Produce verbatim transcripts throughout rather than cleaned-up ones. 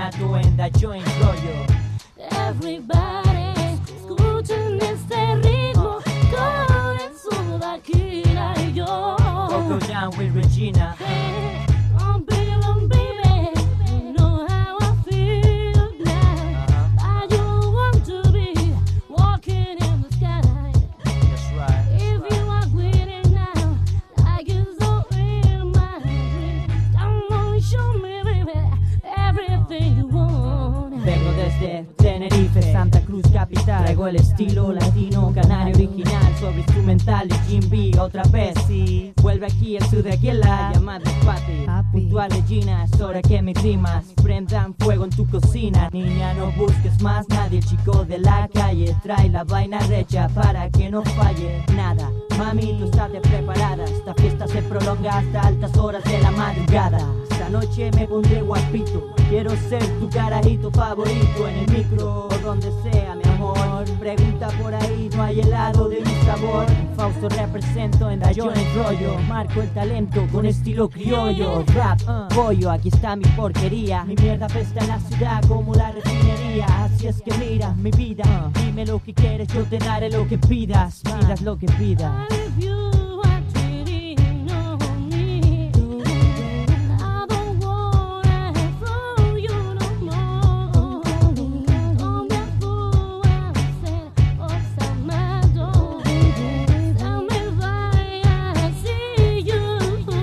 Vaccinato en the joint rollo. Everybody, escuchen este ritmo con el son de Akira y yo. Go down with Regina. Hey, oh baby, oh baby, you know how I feel now. I just want to be walking in the sky. That's right. If you are waiting now, like it's all in my dream. Come on, show me, baby, everything you want. Vengo desde Tenerife, Santa Cruz capital. Traigo el estilo latino, canario original, sobre instrumental de Jim B otra vez. Sí, vuelve aquí el sur de aquí en la llamada Papi. Puntual Regina, es hora que mis rimas prendan fuego en tu cocina. Niña, no busques más nadie, el chico de la calle trae la vaina recha para que no falle nada. Mami, tú estate preparada, esta fiesta se prolonga hasta altas horas de la madrugada. Esta noche me pondré guapito, quiero ser tu carajito favorito en el micro o donde sea, mi amor. Pregunta por ahí, no hay helado de mi sabor. Fausto represento en the joint rollo, marco el talento con estilo criollo. Rap, uh, pollo, aquí está mi porquería. Mi mierda pesta en la ciudad como la refinería. Así es que mira mi vida, uh, dime lo que quieres, yo te daré lo que pidas. Pidas lo que pidas. If you are cheating on me, I don't wanna throw you no more. On that fool I said, outside my door. Tell me why I see you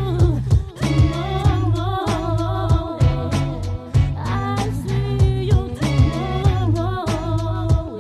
tomorrow. I see you tomorrow.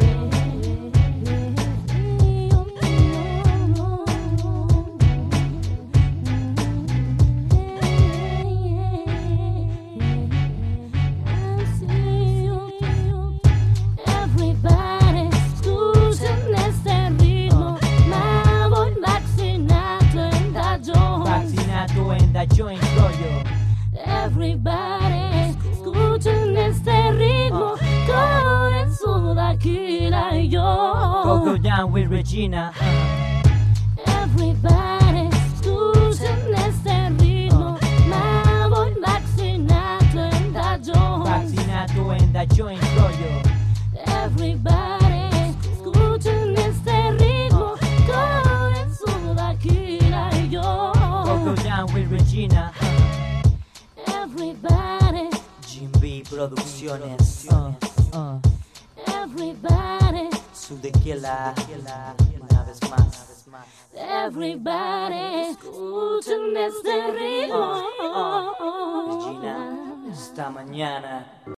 Everybody, escuchen este ritmo. Me voy vaccinato en the joint. Vaccinato en the joint rollo. Everybody, escuchen este ritmo con el son de Akira y Go, go yo. down with Regina. Everybody, escuchen este ritmo. Me voy vaccinato en the joint. Vaccinato en the joint rollo. Everybody, escuchen este ritmo con el son de Akira y yo. Go, go down with Regina. Everybody, Jim B Producciones. Uh, uh. everybody, Sudequiela, una vez más. everybody, escuchen este ritmo. Regina, esta mañana.